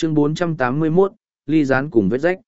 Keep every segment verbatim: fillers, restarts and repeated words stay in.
Chương bốn trăm tám mươi mốt, ly gián cùng vết rách.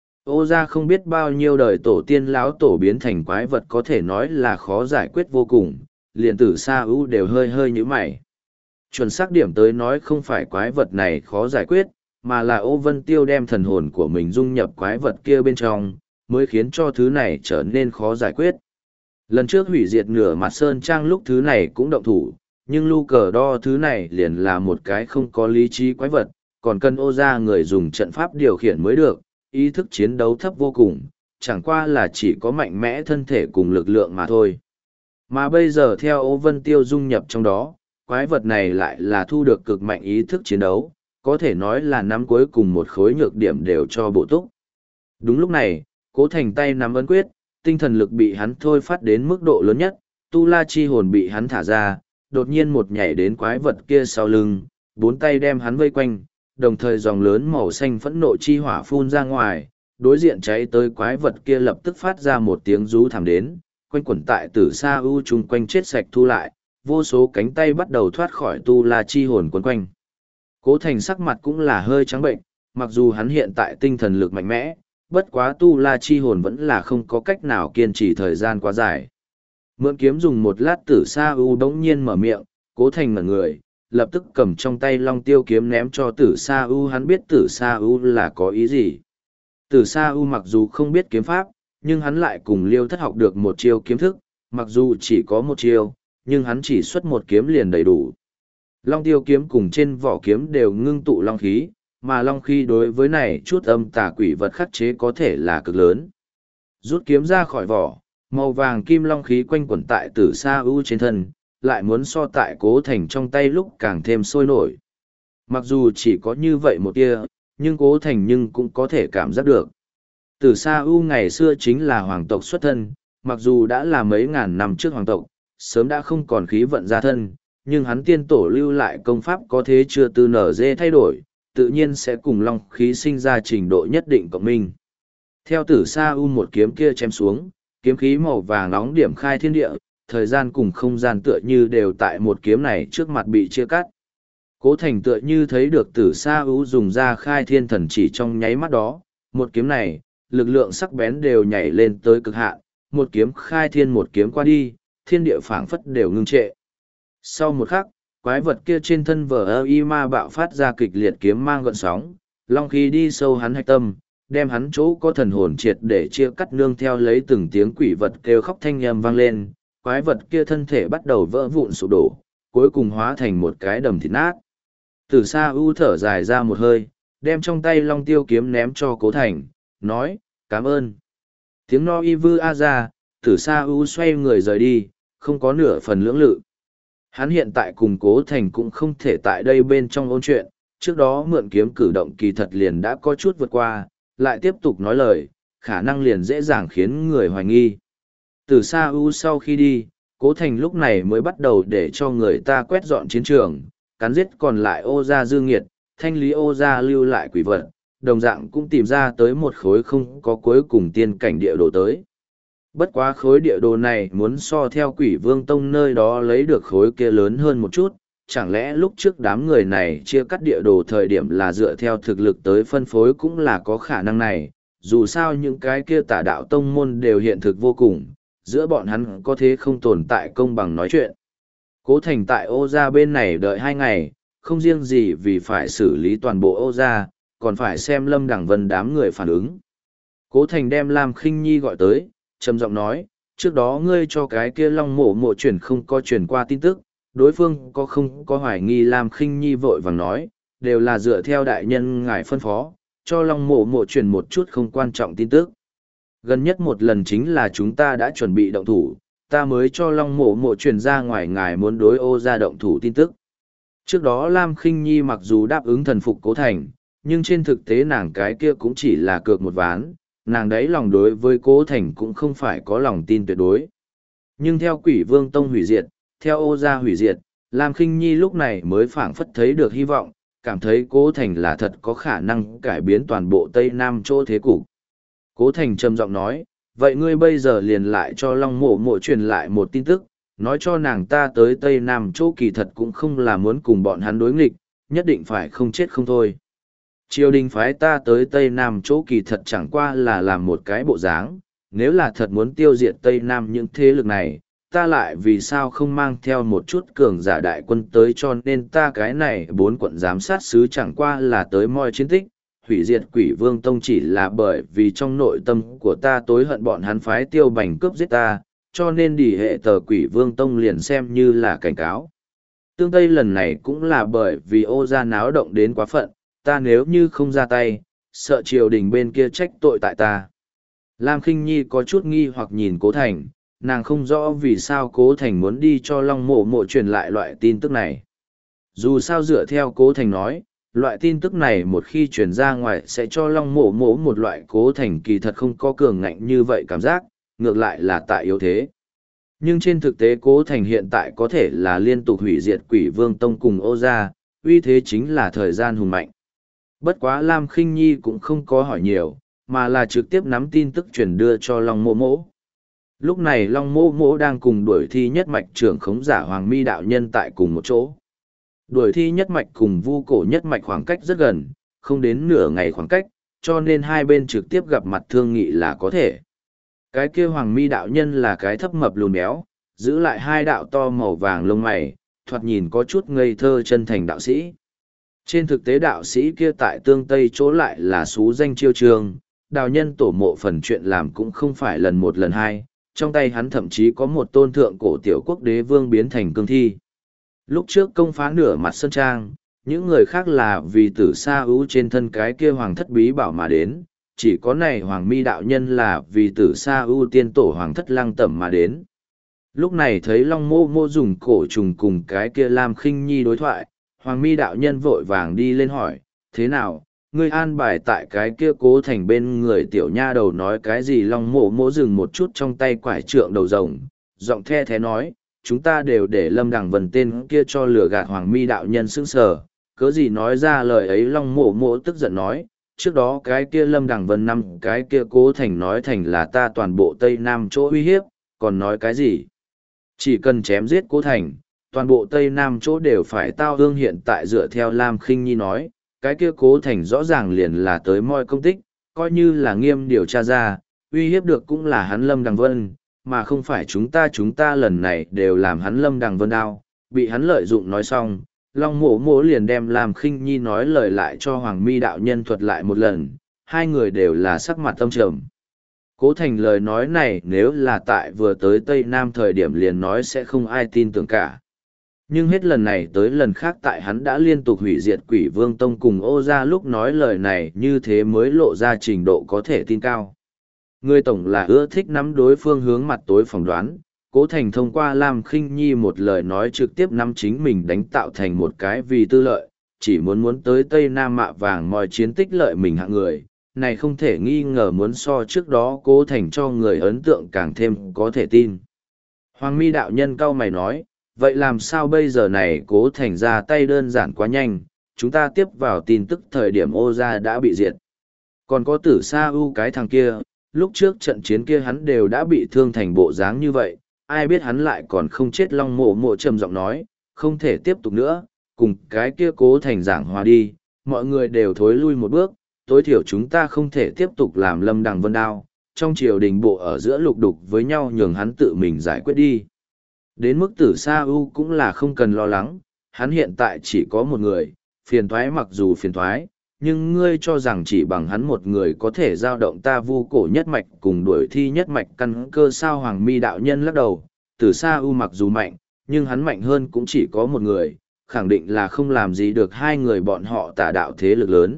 Ô gia không biết bao nhiêu đời tổ tiên lão tổ biến thành quái vật có thể nói là khó giải quyết vô cùng, liền tử sa ưu đều hơi hơi như mày. Chuẩn xác điểm tới nói không phải quái vật này khó giải quyết, mà là Ô Vân Tiêu đem thần hồn của mình dung nhập quái vật kia bên trong, mới khiến cho thứ này trở nên khó giải quyết. Lần trước hủy diệt nửa mặt sơn trang lúc thứ này cũng động thủ, nhưng lu cờ đo thứ này liền là một cái không có lý trí quái vật, còn cần Ô gia người dùng trận pháp điều khiển mới được, ý thức chiến đấu thấp vô cùng, chẳng qua là chỉ có mạnh mẽ thân thể cùng lực lượng mà thôi. Mà bây giờ theo Ô Vân Tiêu dung nhập trong đó, quái vật này lại là thu được cực mạnh ý thức chiến đấu, có thể nói là nắm cuối cùng một khối nhược điểm đều cho bộ túc. Đúng lúc này, Cố Thành tay nắm ấn quyết, tinh thần lực bị hắn thôi phát đến mức độ lớn nhất, tu la chi hồn bị hắn thả ra, đột nhiên một nhảy đến quái vật kia sau lưng, bốn tay đem hắn vây quanh, đồng thời dòng lớn màu xanh phẫn nộ chi hỏa phun ra ngoài, đối diện cháy tới quái vật kia lập tức phát ra một tiếng rú thảm đến, quanh quẩn tại tử sa ưu chung quanh chết sạch thu lại, vô số cánh tay bắt đầu thoát khỏi tu la chi hồn quấn quanh. Cố Thành sắc mặt cũng là hơi trắng bệnh, mặc dù hắn hiện tại tinh thần lực mạnh mẽ, bất quá tu la chi hồn vẫn là không có cách nào kiên trì thời gian quá dài. Mượn kiếm dùng một lát tử sa ưu đống nhiên mở miệng, Cố Thành ngẩn người, lập tức cầm trong tay long tiêu kiếm ném cho tử sa ưu. Hắn biết tử sa ưu là có ý gì. Tử sa ưu mặc dù không biết kiếm pháp, nhưng hắn lại cùng liêu thất học được một chiêu kiếm thức, mặc dù chỉ có một chiêu, nhưng hắn chỉ xuất một kiếm liền đầy đủ. Long tiêu kiếm cùng trên vỏ kiếm đều ngưng tụ long khí, mà long khí đối với này chút âm tà quỷ vật khắc chế có thể là cực lớn. Rút kiếm ra khỏi vỏ, màu vàng kim long khí quanh quẩn tại tử sa ưu trên thân, lại muốn so tại Cố Thành trong tay lúc càng thêm sôi nổi. Mặc dù chỉ có như vậy một tia, nhưng Cố Thành nhưng cũng có thể cảm giác được. Tử sa ưu ngày xưa chính là hoàng tộc xuất thân, mặc dù đã là mấy ngàn năm trước hoàng tộc, sớm đã không còn khí vận ra thân, nhưng hắn tiên tổ lưu lại công pháp có thế chưa từ nở dê thay đổi, tự nhiên sẽ cùng long khí sinh ra trình độ nhất định cộng minh. Theo tử sa ưu một kiếm kia chém xuống, kiếm khí màu vàng nóng điểm khai thiên địa, thời gian cùng không gian tựa như đều tại một kiếm này trước mặt bị chia cắt. Cố Thành tựa như thấy được tử sa ưu dùng ra khai thiên thần chỉ trong nháy mắt đó, một kiếm này, lực lượng sắc bén đều nhảy lên tới cực hạn, một kiếm khai thiên một kiếm qua đi, thiên địa phảng phất đều ngưng trệ. Sau một khắc, quái vật kia trên thân vở ơ y ma bạo phát ra kịch liệt kiếm mang gợn sóng, long khí đi sâu hắn hạch tâm, đem hắn chỗ có thần hồn triệt để chia cắt, nương theo lấy từng tiếng quỷ vật kêu khóc thanh âm vang lên, quái vật kia thân thể bắt đầu vỡ vụn sụp đổ, cuối cùng hóa thành một cái đầm thịt nát. Tử sa ưu thở dài ra một hơi, đem trong tay long tiêu kiếm ném cho Cố Thành, nói, cảm ơn. Tiếng no y vư a ra, tử sa ưu xoay người rời đi, không có nửa phần lưỡng lự. Hắn hiện tại cùng Cố Thành cũng không thể tại đây bên trong ôn chuyện, trước đó mượn kiếm cử động kỳ thật liền đã có chút vượt qua, lại tiếp tục nói lời, khả năng liền dễ dàng khiến người hoài nghi. Từ xa ưu sau khi đi, Cố Thành lúc này mới bắt đầu để cho người ta quét dọn chiến trường, cắn giết còn lại Ô gia dư nghiệt, thanh lý Ô gia lưu lại quỷ vật, đồng dạng cũng tìm ra tới một khối không có cuối cùng tiên cảnh địa đồ tới. Bất quá khối địa đồ này muốn so theo Quỷ Vương Tông nơi đó lấy được khối kia lớn hơn một chút, chẳng lẽ lúc trước đám người này chia cắt địa đồ thời điểm là dựa theo thực lực tới phân phối cũng là có khả năng này, dù sao những cái kia tả đạo tông môn đều hiện thực vô cùng, giữa bọn hắn có thế không tồn tại công bằng nói chuyện. Cố Thành tại Ô gia bên này đợi hai ngày, không riêng gì vì phải xử lý toàn bộ Ô gia, còn phải xem Lâm Đẳng Vân đám người phản ứng. Cố Thành đem Lam Khinh Nhi gọi tới, trầm giọng nói, trước đó ngươi cho cái kia Long Mộ Mộ chuyển không có chuyển qua tin tức, đối phương có không có hoài nghi. Lam Khinh Nhi vội vàng nói, đều là dựa theo đại nhân ngài phân phó, cho Long Mộ Mộ chuyển một chút không quan trọng tin tức. Gần nhất một lần chính là chúng ta đã chuẩn bị động thủ, ta mới cho Long Mộ Mộ chuyển ra ngoài ngài muốn đối Ô gia động thủ tin tức. Trước đó Lam Khinh Nhi mặc dù đáp ứng thần phục Cố Thành, nhưng trên thực tế nàng cái kia cũng chỉ là cược một ván, nàng đấy lòng đối với Cố Thành cũng không phải có lòng tin tuyệt đối. Nhưng theo Quỷ Vương Tông hủy diệt, theo Ô gia hủy diệt, Lam Khinh Nhi lúc này mới phảng phất thấy được hy vọng, cảm thấy Cố Thành là thật có khả năng cải biến toàn bộ Tây Nam chỗ thế cục. Cố Thành trầm giọng nói, vậy ngươi bây giờ liền lại cho Long Mộ Mộ truyền lại một tin tức, nói cho nàng ta tới Tây Nam chỗ kỳ thật cũng không là muốn cùng bọn hắn đối nghịch, nhất định phải không chết không thôi. Triều đình phái ta tới Tây Nam chỗ kỳ thật chẳng qua là làm một cái bộ dáng, nếu là thật muốn tiêu diệt Tây Nam những thế lực này, ta lại vì sao không mang theo một chút cường giả đại quân tới, cho nên ta cái này bốn quận giám sát sứ chẳng qua là tới moi chiến tích, hủy diệt Quỷ Vương Tông chỉ là bởi vì trong nội tâm của ta tối hận bọn hắn phái Tiêu Bành cướp giết ta, cho nên đỉ hệ tờ Quỷ Vương Tông liền xem như là cảnh cáo. Tương Tây lần này cũng là bởi vì Ô gia náo động đến quá phận, ta nếu như không ra tay, sợ triều đình bên kia trách tội tại ta. Lam Khinh Nhi có chút nghi hoặc nhìn Cố Thành, nàng không rõ vì sao Cố Thành muốn đi cho Long Mộ Mộ truyền lại loại tin tức này. Dù sao dựa theo Cố Thành nói, loại tin tức này một khi truyền ra ngoài sẽ cho Long Mộ Mộ một loại Cố Thành kỳ thật không có cường ngạnh như vậy cảm giác, ngược lại là tại yếu thế. Nhưng trên thực tế Cố Thành hiện tại có thể là liên tục hủy diệt Quỷ Vương Tông cùng Ô gia, uy thế chính là thời gian hùng mạnh. Bất quá Lam Khinh Nhi cũng không có hỏi nhiều, mà là trực tiếp nắm tin tức truyền đưa cho Long Mộ Mộ. Lúc này Long Mộ Mộ đang cùng đuổi thi nhất mạch trưởng khống giả Hoàng Mi đạo nhân tại cùng một chỗ. Đuổi thi nhất mạch cùng vu cổ nhất mạch khoảng cách rất gần, không đến nửa ngày khoảng cách, cho nên hai bên trực tiếp gặp mặt thương nghị là có thể. Cái kia Hoàng Mi đạo nhân là cái thấp mập lùn béo, giữ lại hai đạo to màu vàng lông mày, thoạt nhìn có chút ngây thơ chân thành đạo sĩ. Trên thực tế đạo sĩ kia tại tương Tây chỗ lại là xú danh chiêu trường, đào nhân tổ mộ phần chuyện làm cũng không phải lần một lần hai, trong tay hắn thậm chí có một tôn thượng cổ tiểu quốc đế vương biến thành cương thi. Lúc trước công phá nửa mặt sân trang, những người khác là vì tử sa ưu trên thân cái kia hoàng thất bí bảo mà đến, chỉ có này Hoàng Mi đạo nhân là vì tử sa ưu tiên tổ hoàng thất lăng tẩm mà đến. Lúc này thấy Long Mộ Mộ dùng cổ trùng cùng cái kia Lam Khinh Nhi đối thoại, Hoàng Mi đạo nhân vội vàng đi lên hỏi, thế nào, ngươi an bài tại cái kia Cố Thành bên người tiểu nha đầu nói cái gì? Long Mộ Mộ dừng một chút trong tay quải trượng đầu rồng, giọng the thế nói, chúng ta đều để Lâm Đằng Vân tên kia cho lừa gạt. Hoàng Mi đạo nhân sững sờ, cớ gì nói ra lời ấy? Long Mộ Mộ tức giận nói, trước đó cái kia Lâm Đằng Vân năm cái kia Cố Thành nói thành là ta toàn bộ Tây Nam chỗ uy hiếp, còn nói cái gì? Chỉ cần chém giết Cố Thành, toàn bộ Tây Nam chỗ đều phải tao hương. Hiện tại dựa theo Lam Khinh Nhi nói, cái kia Cố Thành rõ ràng liền là tới moi công tích, coi như là nghiêm điều tra ra, uy hiếp được cũng là hắn Lâm Đằng Vân, mà không phải chúng ta. Chúng ta lần này đều làm hắn Lâm Đằng Vân đau, bị hắn lợi dụng. Nói xong, Long Mộ Mộ liền đem Lam Khinh Nhi nói lời lại cho Hoàng Mi đạo nhân thuật lại một lần, hai người đều là sắc mặt âm trầm. Cố Thành lời nói này nếu là tại vừa tới Tây Nam thời điểm liền nói sẽ không ai tin tưởng cả. Nhưng hết lần này tới lần khác tại hắn đã liên tục hủy diệt Quỷ Vương Tông cùng Ô gia lúc nói lời này như thế mới lộ ra trình độ có thể tin cao. Người tổng là ưa thích nắm đối phương hướng mặt tối phỏng đoán, Cố Thành thông qua Lam Khinh Nhi một lời nói trực tiếp nắm chính mình đánh tạo thành một cái vì tư lợi, chỉ muốn muốn tới Tây Nam mạ vàng mọi chiến tích lợi mình hạng người, này không thể nghi ngờ muốn so trước đó Cố Thành cho người ấn tượng càng thêm có thể tin. Hoàng Mi đạo nhân cau mày nói, vậy làm sao bây giờ? Này Cố Thành ra tay đơn giản quá nhanh, chúng ta tiếp vào tin tức thời điểm Ô gia đã bị diệt. Còn có tử sa ưu cái thằng kia, lúc trước trận chiến kia hắn đều đã bị thương thành bộ dáng như vậy, ai biết hắn lại còn không chết. Long Mộ Mộ trầm giọng nói, không thể tiếp tục nữa, cùng cái kia Cố Thành giảng hòa đi, mọi người đều thối lui một bước, tối thiểu chúng ta không thể tiếp tục làm Lâm Đằng Vân đao, trong triều đình bộ ở giữa lục đục với nhau, nhường hắn tự mình giải quyết đi. Đến mức tử sa ưu cũng là không cần lo lắng, hắn hiện tại chỉ có một người, phiền thoái mặc dù phiền thoái, nhưng ngươi cho rằng chỉ bằng hắn một người có thể giao động ta vu cổ nhất mạch cùng đuổi thi nhất mạch căn cơ sao? Hoàng Mi đạo nhân lắc đầu, tử sa ưu mặc dù mạnh, nhưng hắn mạnh hơn cũng chỉ có một người, khẳng định là không làm gì được hai người bọn họ tả đạo thế lực lớn.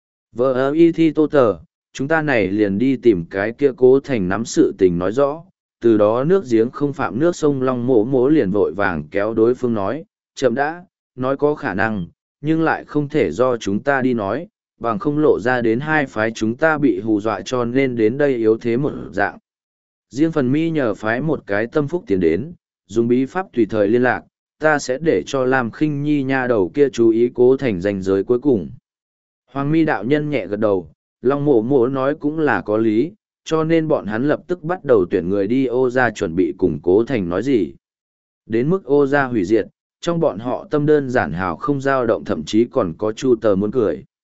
Vợ ơ y thi tô tờ, chúng ta này liền đi tìm cái kia Cố Thành nắm sự tình nói rõ, từ đó nước giếng không phạm nước sông. Long Mộ Mộ liền vội vàng kéo đối phương nói, chậm đã, nói có khả năng, nhưng lại không thể do chúng ta đi nói, bằng không lộ ra đến hai phái chúng ta bị hù dọa, cho nên đến đây yếu thế một dạng. Riêng phần mi nhờ phái một cái tâm phúc tiến đến, dùng bí pháp tùy thời liên lạc, ta sẽ để cho Lam Khinh Nhi nha đầu kia chú ý Cố Thành ranh giới cuối cùng. Hoàng Mi đạo nhân nhẹ gật đầu, Long Mộ Mộ nói cũng là có lý, cho nên bọn hắn lập tức bắt đầu tuyển người đi Ô gia chuẩn bị cùng Cố Thành nói gì. Đến mức Ô gia hủy diệt, trong bọn họ tâm đơn giản hào không dao động, thậm chí còn có chu tờ muốn cười.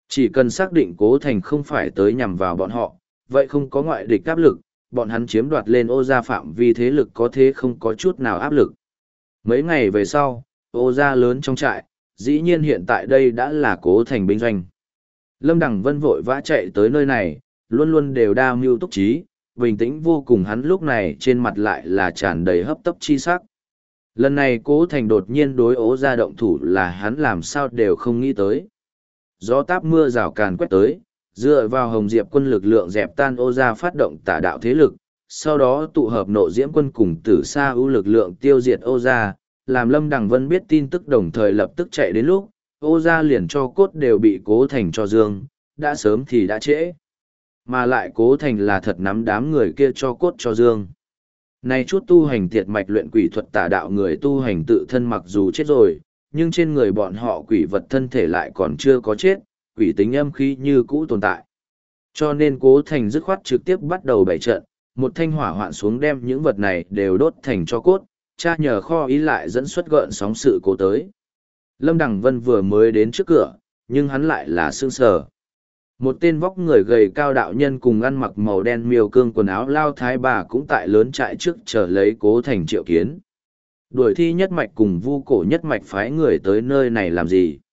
Chỉ cần xác định Cố Thành không phải tới nhằm vào bọn họ, vậy không có ngoại địch áp lực, bọn hắn chiếm đoạt lên Ô gia phạm vi thế lực có thế không có chút nào áp lực. Mấy ngày về sau, Ô gia lớn trong trại, dĩ nhiên hiện tại đây đã là Cố Thành binh doanh. Lâm Đằng Vân vội vã chạy tới nơi này, luôn luôn đều đa mưu túc trí, bình tĩnh vô cùng, hắn lúc này trên mặt lại là tràn đầy hấp tấp chi sắc. Lần này Cố Thành đột nhiên đối Ô gia động thủ là hắn làm sao đều không nghĩ tới. Gió táp mưa rào càn quét tới, dựa vào Hồng Diệp quân lực lượng dẹp tan Ô gia phát động tả đạo thế lực, sau đó tụ hợp Nộ Diễm quân cùng Tử Sa ưu lực lượng tiêu diệt Ô gia, làm Lâm Đằng Vân biết tin tức đồng thời lập tức chạy đến lúc, Ô gia liền cho cốt đều bị Cố Thành cho dương, đã sớm thì đã trễ. Mà lại Cố Thành là thật nắm đám người kia cho cốt cho dương. Này chút tu hành tiệt mạch luyện quỷ thuật tả đạo người tu hành tự thân mặc dù chết rồi, nhưng trên người bọn họ quỷ vật thân thể lại còn chưa có chết, quỷ tính âm khí như cũ tồn tại. Cho nên Cố Thành dứt khoát trực tiếp bắt đầu bày trận, một thanh hỏa hoạn xuống đem những vật này đều đốt thành cho cốt, cha nhờ kho ý lại dẫn xuất gợn sóng sự cố tới. Lâm Đằng Vân vừa mới đến trước cửa, nhưng hắn lại là sương sờ. Một tên vóc người gầy cao đạo nhân cùng ăn mặc màu đen miêu cương quần áo lao thái bà cũng tại lớn trại trước chờ lấy Cố Thành triệu kiến. Đuổi thi nhất mạch cùng vu cổ nhất mạch phái người tới nơi này làm gì?